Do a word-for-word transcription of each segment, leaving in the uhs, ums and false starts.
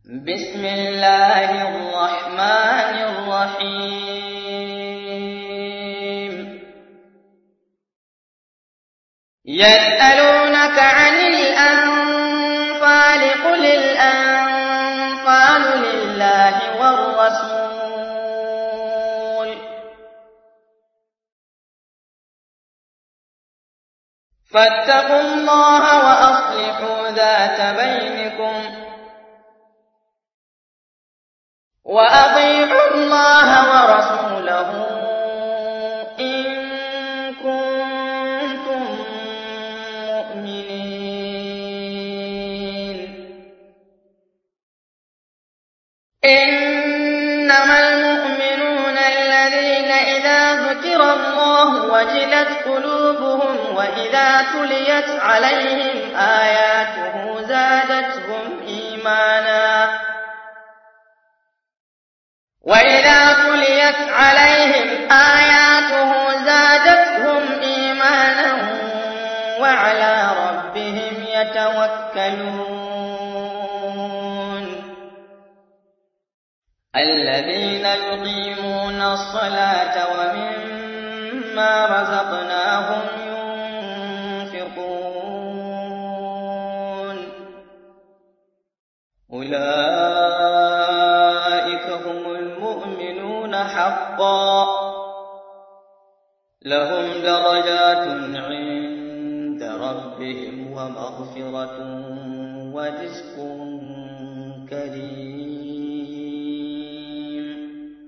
بسم الله الرحمن الرحيم يسألونك عن الأنفال قل الأنفال لله والرسول فاتقوا الله وأصلحوا ذات بينكم وأطيعوا الله ورسوله إن كنتم مؤمنين إنما المؤمنون الذين إذا ذكر الله وجلت قلوبهم وإذا تليت عليهم آياته زادتهم إيمانا وإذا تليت عليهم آياته زادتهم إيمانا وعلى ربهم يتوكلون الذين يقيمون الصلاة ومما رزقناهم ينفقون أولئك هم المؤمنون حقا لهم درجات عند ربهم ومغفرة ورزق كريم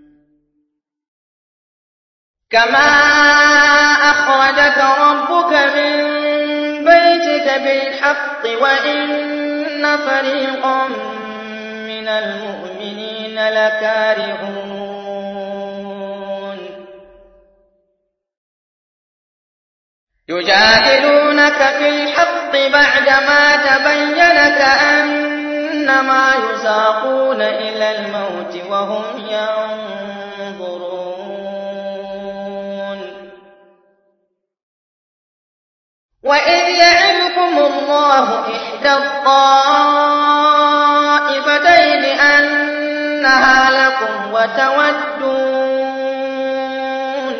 كما أخرجك ربك من بيتك بالحق وإن فريقا من المؤمنين لكارهون يجادلونك في الحق بعدما تبين كأنما يساقون إلى الموت وهم ينظرون وإذ يعدكم الله إحدى الطائفتين أنها لكم وتودون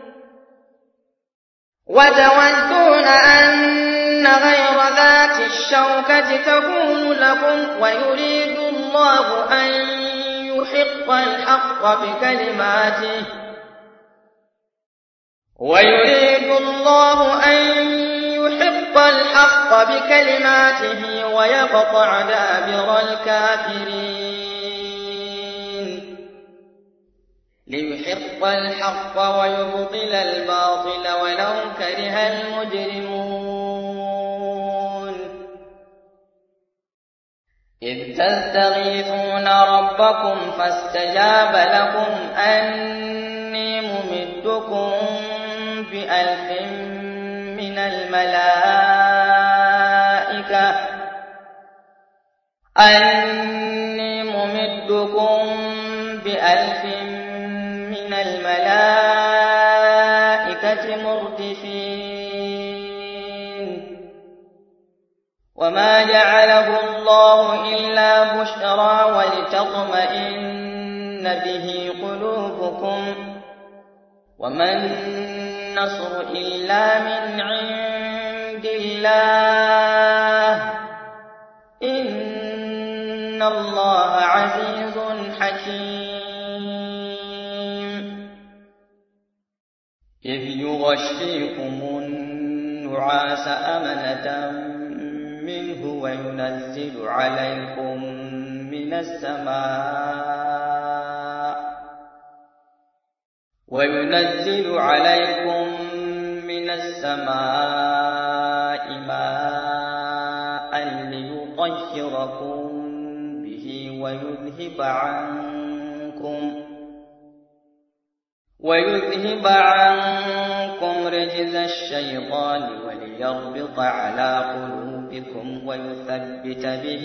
وتودون أن غير ذات الشوكة تكون لكم ويريد الله أن يحق الحق بكلماته ويريد الله أن يحق الحق بكلماته ويقطع دابر الكافرين ليحق الحق ويبطل الباطل ولو كره المجرمون إذ تستغيثون ربكم فاستجاب لكم أني ممدكم بألف من الملائكة أني ممدكم بألف من الملائكة مردفين وما جعله الله إلا بشرى ولتطمئن به قلوبكم وما النصر إلا من عند الله إن الله عزيز حكيم إذ يغشيكم النعاس أمنة منه وينزل عليكم من السماء وينزل عليكم من السماء ماء ليطهركم به ويذهب عنكم ويذهب عنكم رجز الشيطان وليربط على قلوبكم ويثبت به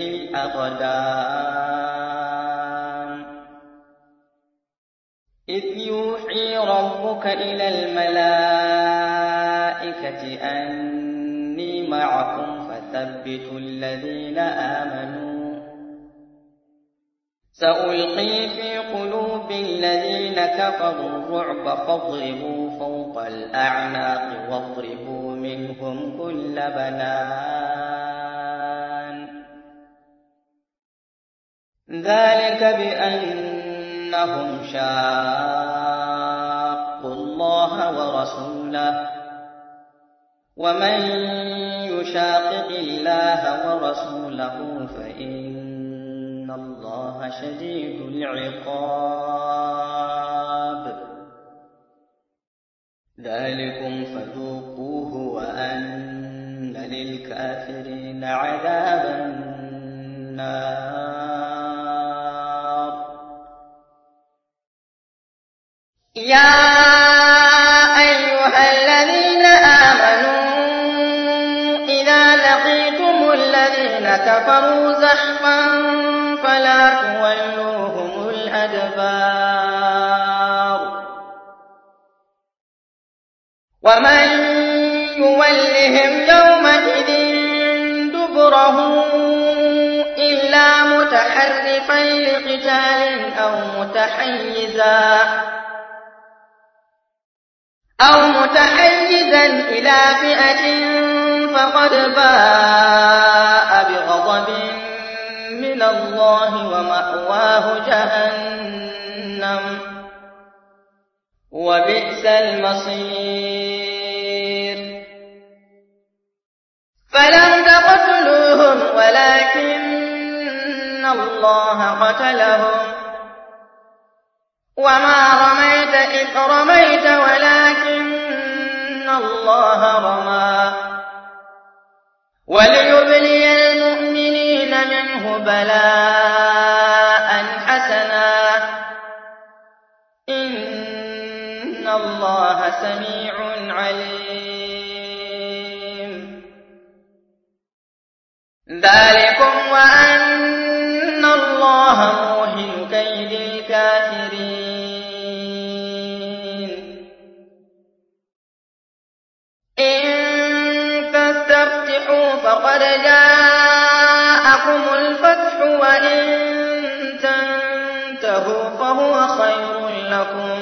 الأقدام إذ يوحي ربك إلى الملائكة أني معكم فثبتوا الذين آمنوا سألقي في قلوب الذين كفروا الرعب فاضربوا فوق الأعناق واضربوا منهم كل بنان ذلك بأنهم شاقوا الله ورسوله ومن يشاقق الله ورسوله فإن الله شديد العقاب ذلكم فذوقوه وأن للكافرين عذاب النار يا أيها الذين آمنوا إذا لقيتم الذين كفروا زحفا فلا تولوهم الأدبار ومن يولهم يومئذ دبره إلا متحرفا لقتال أو متحيزا أو متحيزا إلى فئة فقد باء بغضب من الله ومأواه جهنم وبئس المصير فلم تقتلوهم ولكن الله قتلهم وما رميت إذ رميت ولكن الله رمى وليبلي المؤمنين منه بلاء حسنا إن الله سميع عليم ذلكم وأن الله موهن كيد الكافرين فقد جاءكم الفتح وإن تنتهوا فهو خير لكم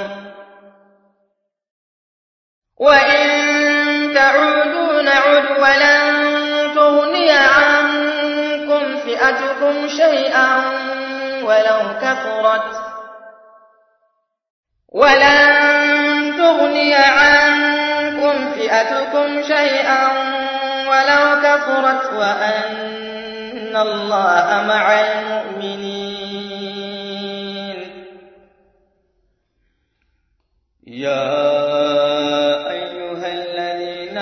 وإن تعودوا نعد ولن تغني عنكم فئتكم شيئا ولو كثرت ولن تغني عنكم فئتكم شيئا ولو كثرت وأن الله مع المؤمنين يا أيها الذين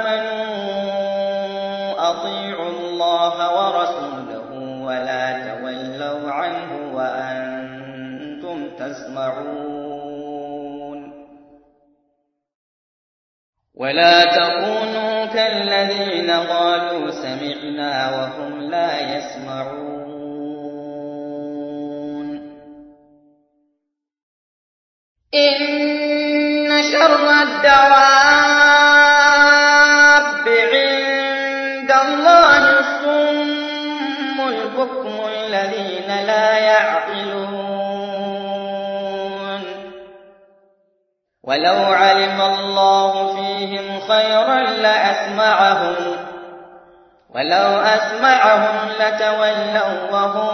آمنوا أطيعوا الله ورسوله ولا تولوا عنه وأنتم تسمعون ولا تكونوا كالذين قالوا سمعنا وهم لا يسمعون إن شر الدواب عند الله الصم البكم الذين لا يعقلون ولو علم الله فيهم خيرا لأسمعهم ولو أسمعهم لتولوا وهم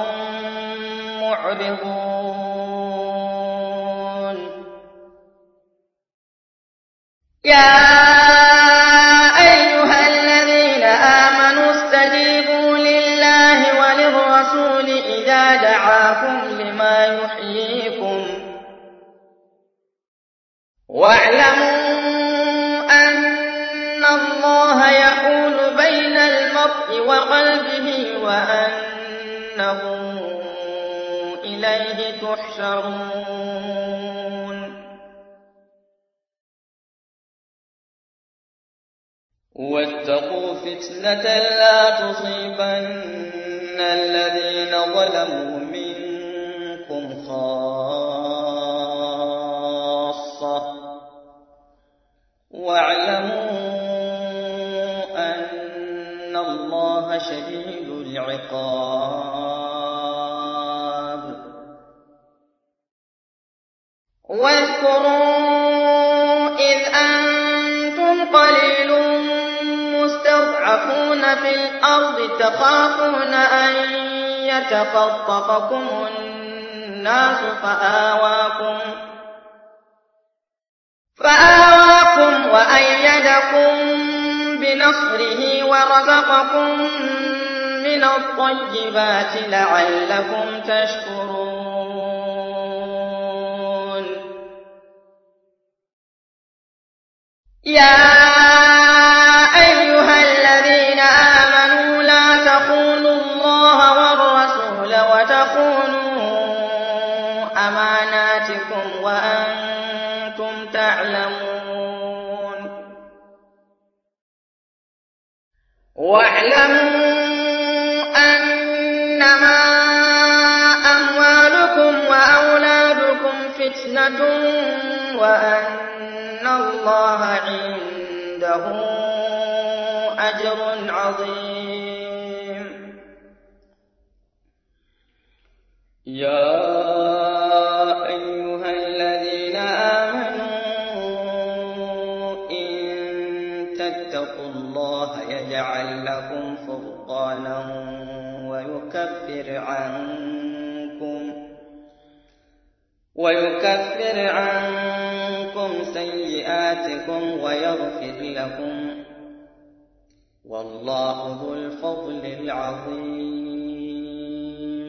معرضون يا أيها الذين آمنوا استجيبوا لله وللرسول إذا دعاكم لما يحييكم واعلموا أن الله يحول بين المرء وقلبه وأنه إليه تحشرون واتقوا فتنة لا تصيبن الذين ظلموا منكم خاصة واعلموا أن الله شديد العقاب واذكروا إذ أنتم قليل مستضعفون في الأرض تخافون أن يتخطفكم الناس فآواكم فآواكم وأيدكم بنصره ورزقكم من الطيبات لعلكم تشكرون. يا أيها الذين آمنوا لا تخونوا الله والرسول وتخونوا أماناتكم وأنتم تعلمون. واعلموا أنما أموالكم وأولادكم فتنة وأن الله عنده أجر عظيم. يا أيها الذين آمنوا إن تتقوا الله يجعل لكم فرقانا ويكفر عنكم ويكفر عنكم سيئاتكم ويغفر لكم والله ذو الفضل العظيم.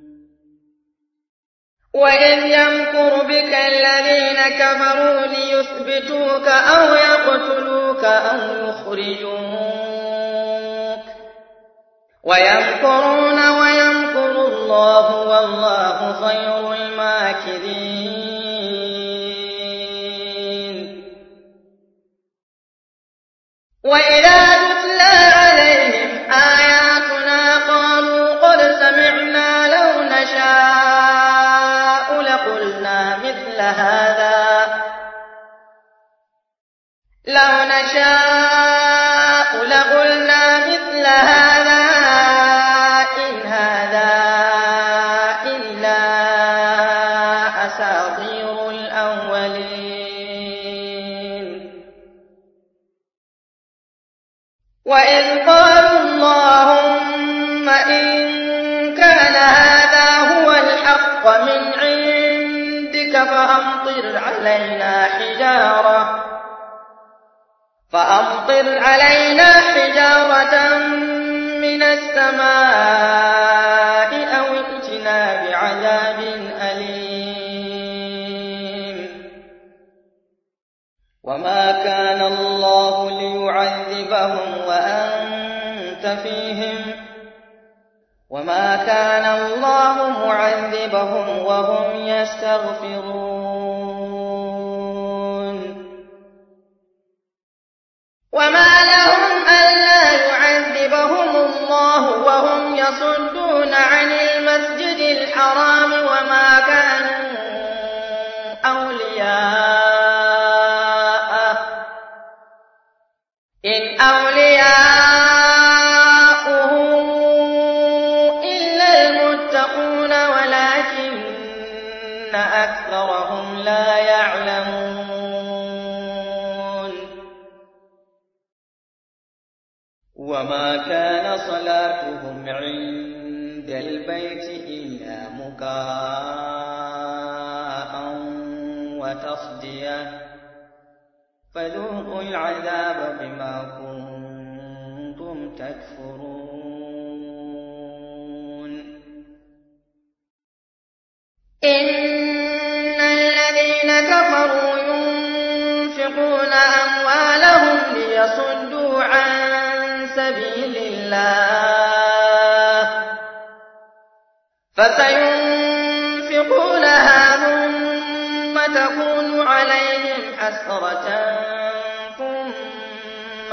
وإذ يمكر بك الذين كفروا ليثبتوك أو يقتلوك أو يخرجوك ويمكرون ويمكر الله والله خير الماكرين. وإذا تتلى عليهم آياتنا قالوا قد سمعنا لو نشاء لقلنا مثل هذا لو نشاء لقلنا مثل هذا إن هذا إلا أساطير الأولين. وإذ قالوا اللهم إن كان هذا هو الحق من عندك فأمطر علينا حجارة فأمطر علينا حجارة من السماء أو ائتنا بعذاب أليم. وما كان الله ليعذبهم وأنت فيهم وما كان الله معذبهم وهم يستغفرون. وما لهم ألا يعذبهم الله وهم يصدون عن المسجد الحرام وما كانوا أولياءه إن أولياؤه إلا المتقون ولكن أكثرهم لا يعلمون. وما كان صلاتهم عند البيت إلا مكاء وتصدية فذوقوا العذاب بما كنتم تكفرون. إن الذين كفروا ينفقون أموالهم ليصدوا عن سبيل الله فسينفقونها ثم تكون عليهم حسرة ثم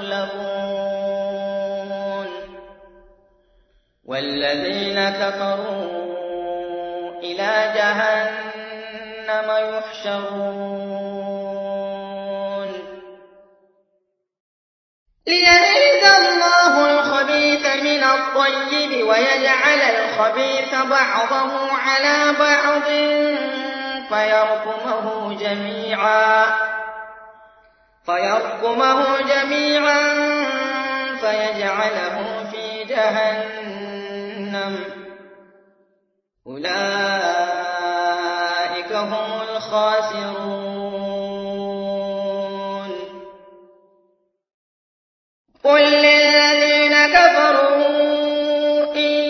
يغلبون والذين كفروا إلى جهنم يحشرون. ليميز الله الخبيث من الطيب ويجعل الخبيث بعضه على بعض فيركمه جميعا فيركمه جميعا فيجعله في جهنم أولئك هم الخاسرون قل للذين كفروا إن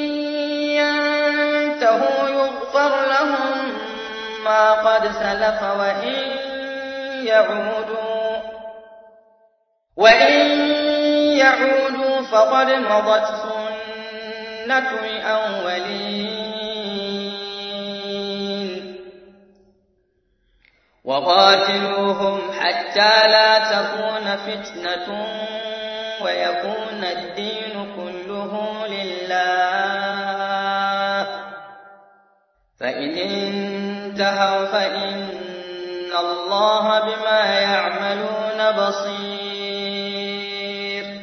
ينتهوا يغفر لهم ما قد سلف وإن يعودوا وإن يعودوا فقد مضت سنة الأولين وقاتلوهم حتى لا تكون فتنة ويكون الدين كله لله فإن انتهوا فإن الله بما يعملون بصير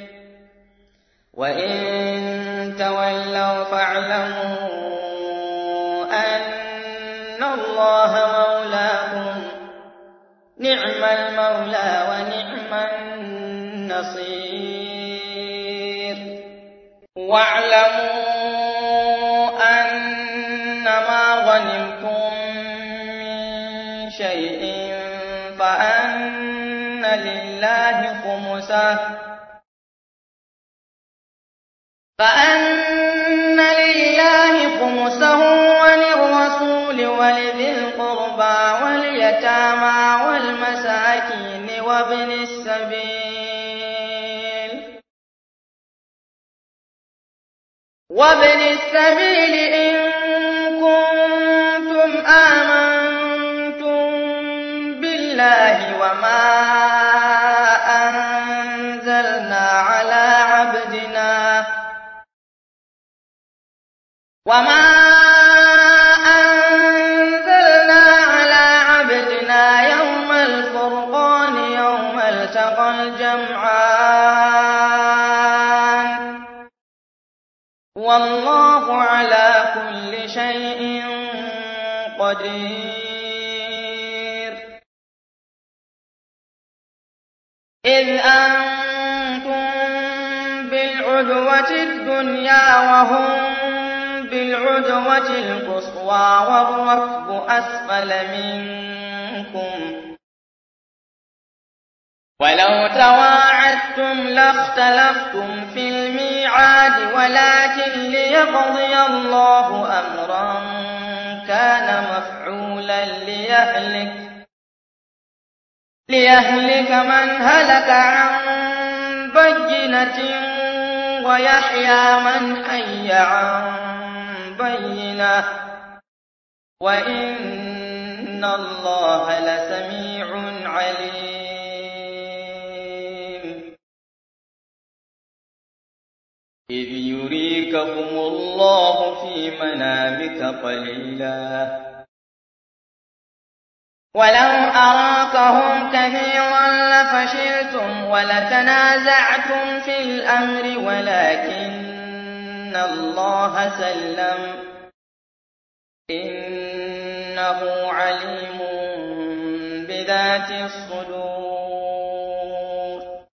وإن تولوا فاعلموا أن الله مولاكم نعم المولى ونعم النصير واعلموا أنما غنمتم من شيء فأن لله خمسه فأن لله خمسه وللرسول ولذي القربى واليتامى والمساكين وابن السبيل وابن السبيل إن كنتم آمنتم بالله وما أنزلنا على عبدنا وما أنزلنا على عبدنا يوم الفرقان يوم التقى الجمعان والله على كل شيء قدير إذ أنتم بالعدوة الدنيا وهم بالعدوة القصوى والركب أسفل منكم ولو تواعدتم لاختلفتم في الميعاد ولكن ليقضي الله أمرا كان مفعولا ليهلك ليهلك من هلك عن بينة ويحيى من حي عن بينة وإن الله لسميع عليم إذ يريكهم الله في منامك قليلا ولو أراكهم كثيرا لفشلتم ولتنازعتم في الأمر ولكن الله سلم إنه عليم بذات الصدور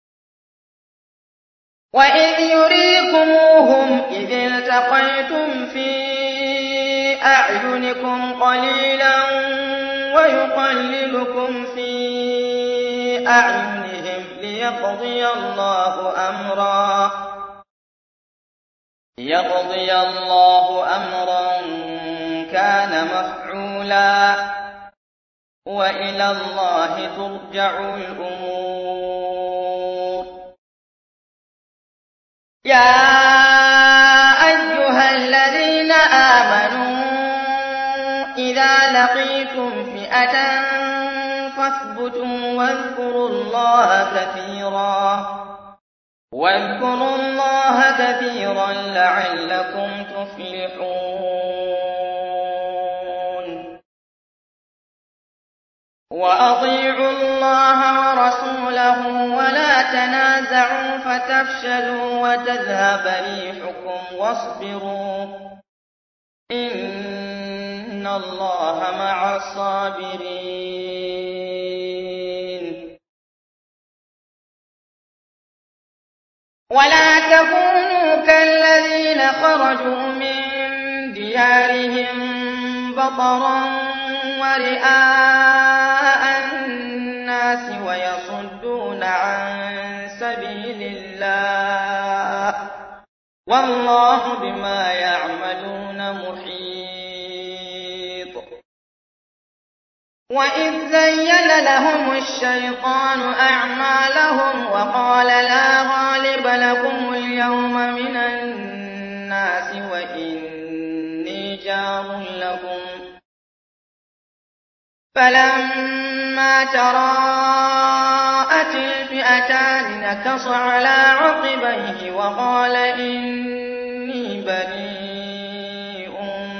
وإذ يريكموهم إذ التقيتم في أعينكم قليلا ويقللكم في أعينهم ليقضي الله أمرا ليقضي الله أمرا كان مفعولا وإلى الله ترجع الأمور يا أيها الذين آمنوا إذا لقيتم فئة فاثبتوا واذكروا الله كثيرا واذكروا الله كثيرا لعلكم تفلحون وأطيعوا الله ورسوله ولا تنازعوا فتفشلوا وتذهب ريحكم واصبروا إن إن الله مع الصابرين. ولا تكونوا كالذين خرجوا من ديارهم بطرا ورئاء الناس ويصدون عن سبيل الله والله بما يعملون محيط. وإذ زين لهم الشيطان أعمالهم وقال لا غالب لكم اليوم من الناس وإني جار لكم فلما تراءت الفئتان نكص على عقبيه وقال إني بريء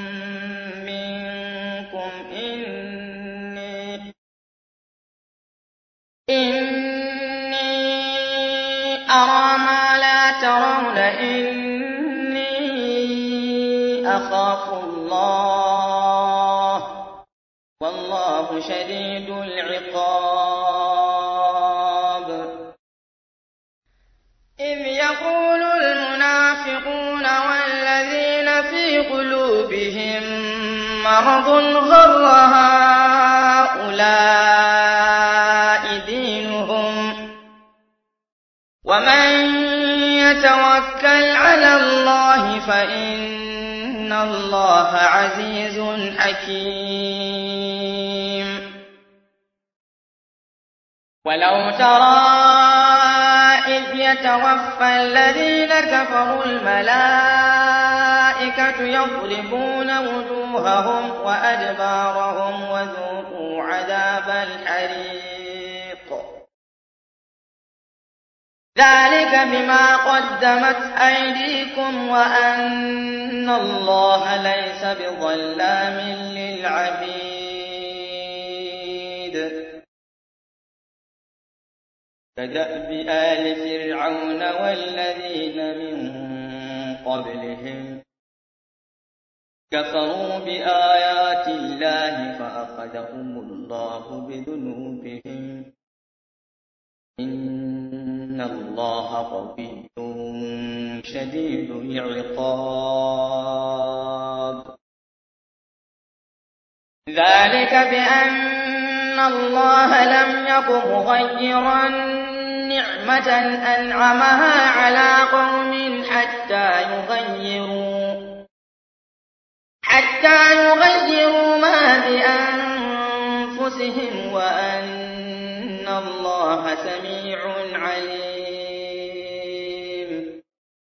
منكم إني, إني أرى ما لا ترون إني أخاف الله والله شديد العقاب. إذ يقول المنافقون والذين في قلوبهم مرض غر هؤلاء دينهم ومن يتوكل على الله فإن الله عزيز حكيم. ولو ترى إذ يتوفى الذين كفروا الملائكة يضربون وجوههم وأدبارهم وذوقوا عذاب الحريق ذلك بما قدمت أيديكم وأن الله ليس بظلام للعبيد. كدأب آل فرعون والذين من قبلهم كفروا بآيات الله فأخذهم الله بذنوبهم إن الله قوي شديد العقاب. ذلك بأن الله لم يك مغيرا نعمة أنعمها على قوم حتى يغيروا حتى يغيروا ما بأنفسهم وأن الله سميع عليم.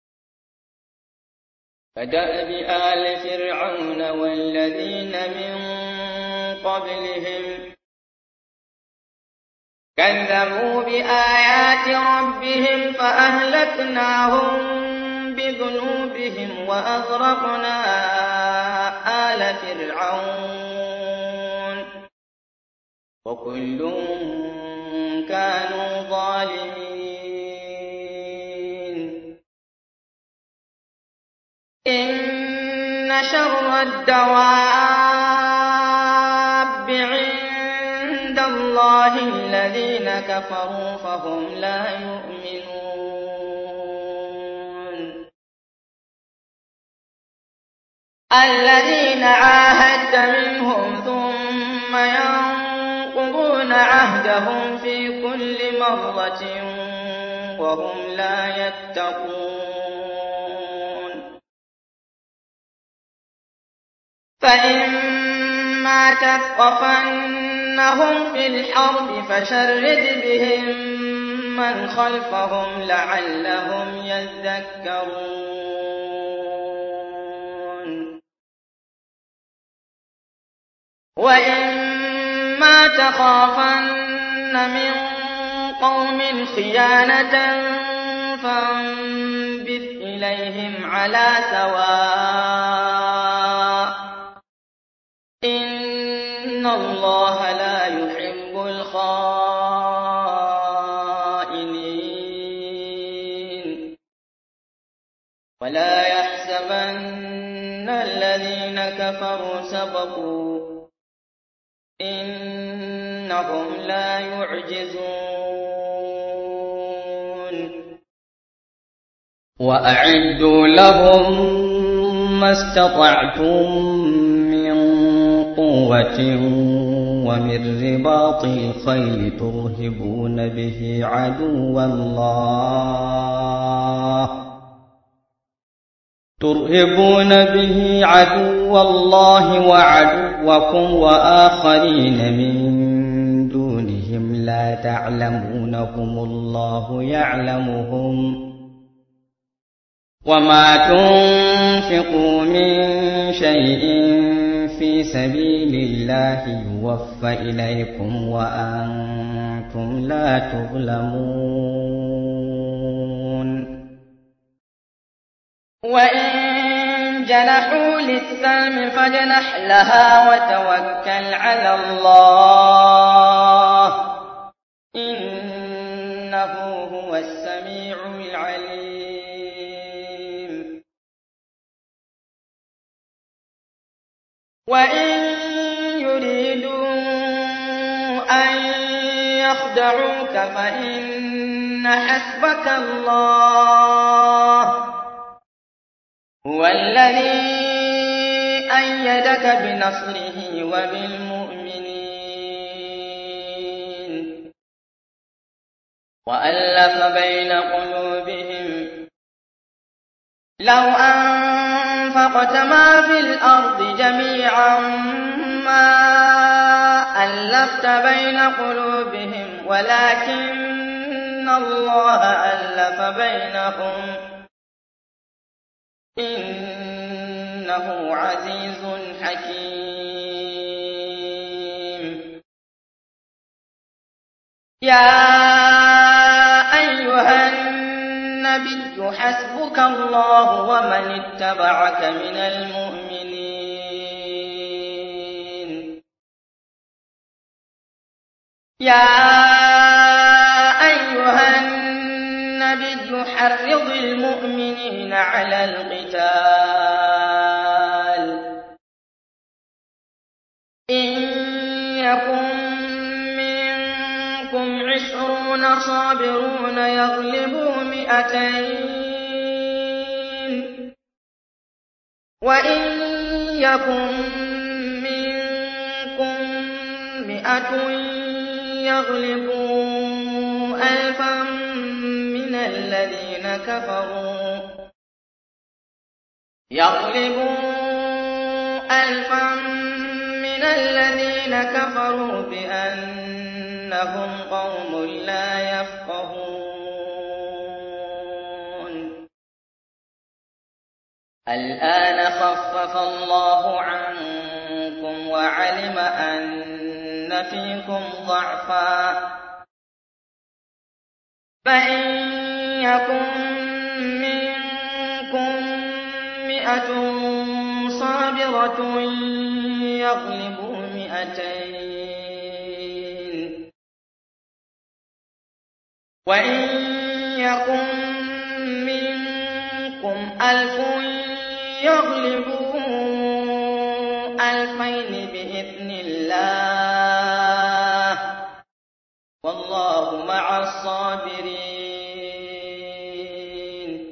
كدأب آل فرعون والذين من قبلهم كذبوا بآيات ربهم فأهلكناهم بذنوبهم وأغرقنا آل فرعون وكل كانوا ظالمين. إن شر الدواب عند الله الذين كفروا فهم لا يؤمنون. الذين عاهدت منهم ثم ينقضون عهدهم في كل مرة وهم لا يتقون. فإما تثقفنهم في الحرب فشرد بهم من خلفهم لعلهم يذكرون. وإما تخافن من قوم خيانة فانبذ إليهم على سواء إن الله لا يحب الخائنين. ولا يحسبن الذين كفروا سبقوا إنهم لا يعجزون وأعدوا لهم ما استطعتم من قوة ومن رباط الخيل ترهبون به عدو الله ترهبون به عدو الله وعدوكم وآخرين من دونهم لا تعلمونهم الله يعلمهم وما تنفقوا من شيء في سبيل الله يوفى إليكم وأنتم لا تظلمون وإن جنحوا للسلم فاجنح لها وتوكل على الله إنه هو السميع العليم وإن يريدوا أن يخدعوك فإن حسبك الله هو الذي أيدك بنصره وبالمؤمنين وألف بين قلوبهم لو أنفقت ما في الأرض جميعا ما ألفت بين قلوبهم ولكن الله ألف بينهم إنه عزيز حكيم يا أيها النبي حسبك الله ومن اتبعك من المؤمنين يا أيها النبي حرض المؤمنين على القتال إن يكن منكم عشرون صابرون يغلبوا مئتين وإن يكن منكم مئة يغلبوا ألفا من الذين كفروا يغلبوا ألفا من الذين كفروا بأنهم قوم لا يفقهون الآن خفف الله عنكم وعلم أن فيكم ضعفا فإن يكن منكم مئة صابرة يغلبوا مئتين وإن يكن منكم ألف يغلبوا ألفين بإذن الله والله مع الصابرين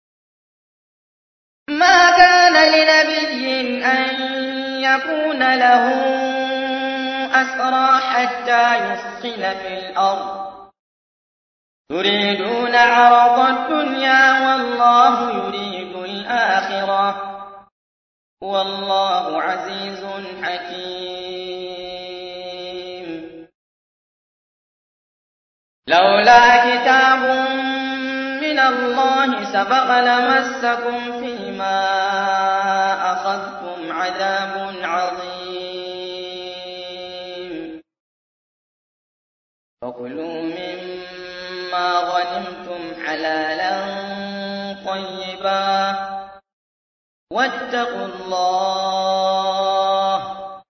ما كان لنبي أن يكون له أسرى حتى يثخن في الأرض تريدون عرض الدنيا والله يريد الآخرة والله عزيز حكيم لولا كتاب من الله سبق لمسكم فيما أخذتم عذاب عظيم فكلوا مما غنمتم حلالا طيبا واتقوا الله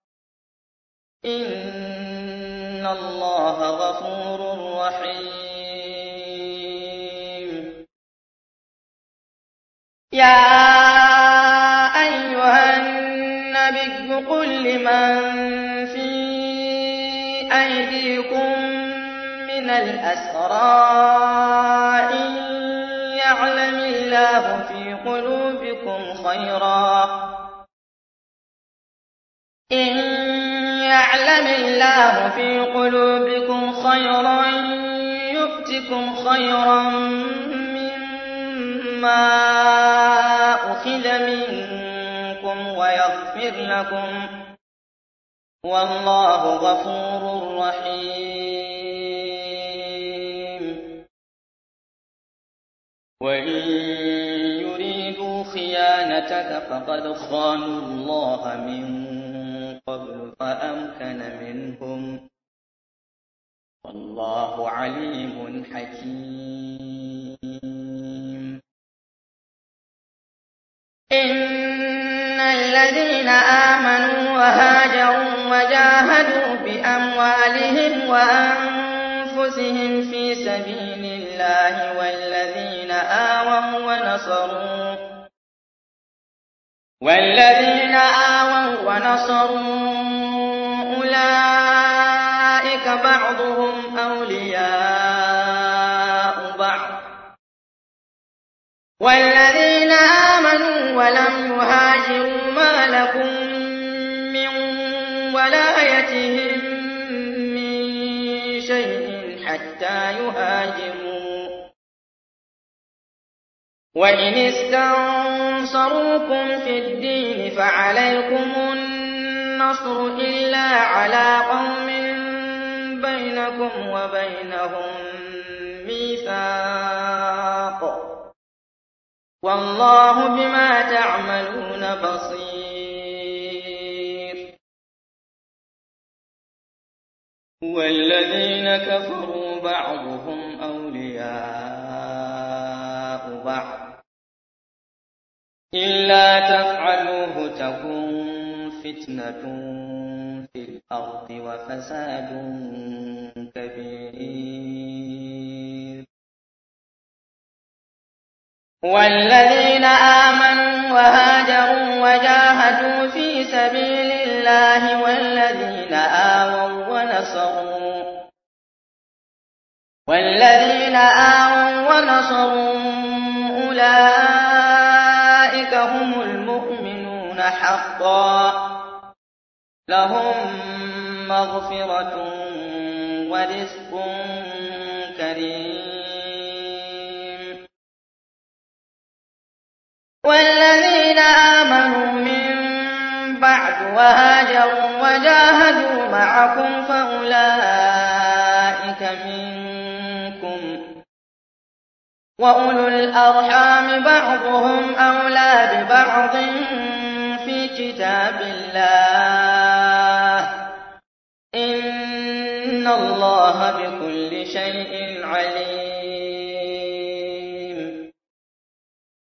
إن الله غفور رحيم يا أيها النبي تنفقوا لمن في أيديكم من الأسرى إن يعلم الله في قلوبكم خيرا إن يعلم الله في قلوبكم خيرا يؤتكم خيرا مما أخذ منكم ويغفر لكم والله غفور رحيم. وإن يريدوا خيانتك فقد خانوا الله من قبل فأمكن منهم والله عليم حكيم. إن الذين آمنوا وهاجروا وجاهدوا بأموالهم وأنفسهم في سبيل الله والذين آووا ونصروا والذين آووا ونصروا أولئك بعضهم أولياء بعض والذين آمنوا ولم يهاجروا ما لكم من ولايتهم من شيء حتى يهاجروا وإن استنصروكم في الدين فعليكم النصر إلا على قوم بينكم وبينهم ميثاق والله بما تعملون بصير. والذين كفروا بعضهم أولياء بعض إلا تفعلوه تكن فتنة في الأرض وفساد كبير. والذين آمنوا وهاجروا وجاهدوا في سبيل الله والذين آووا ونصروا والذين آووا ونصروا أولئك هم المؤمنون حقا لهم مغفرة ورزق كريم. والذين آمنوا من بعد وهاجروا وجاهدوا معكم فأولئك منكم وأولو الأرحام بعضهم أولى ببعض في كتاب الله إن الله بكل شيء عليم.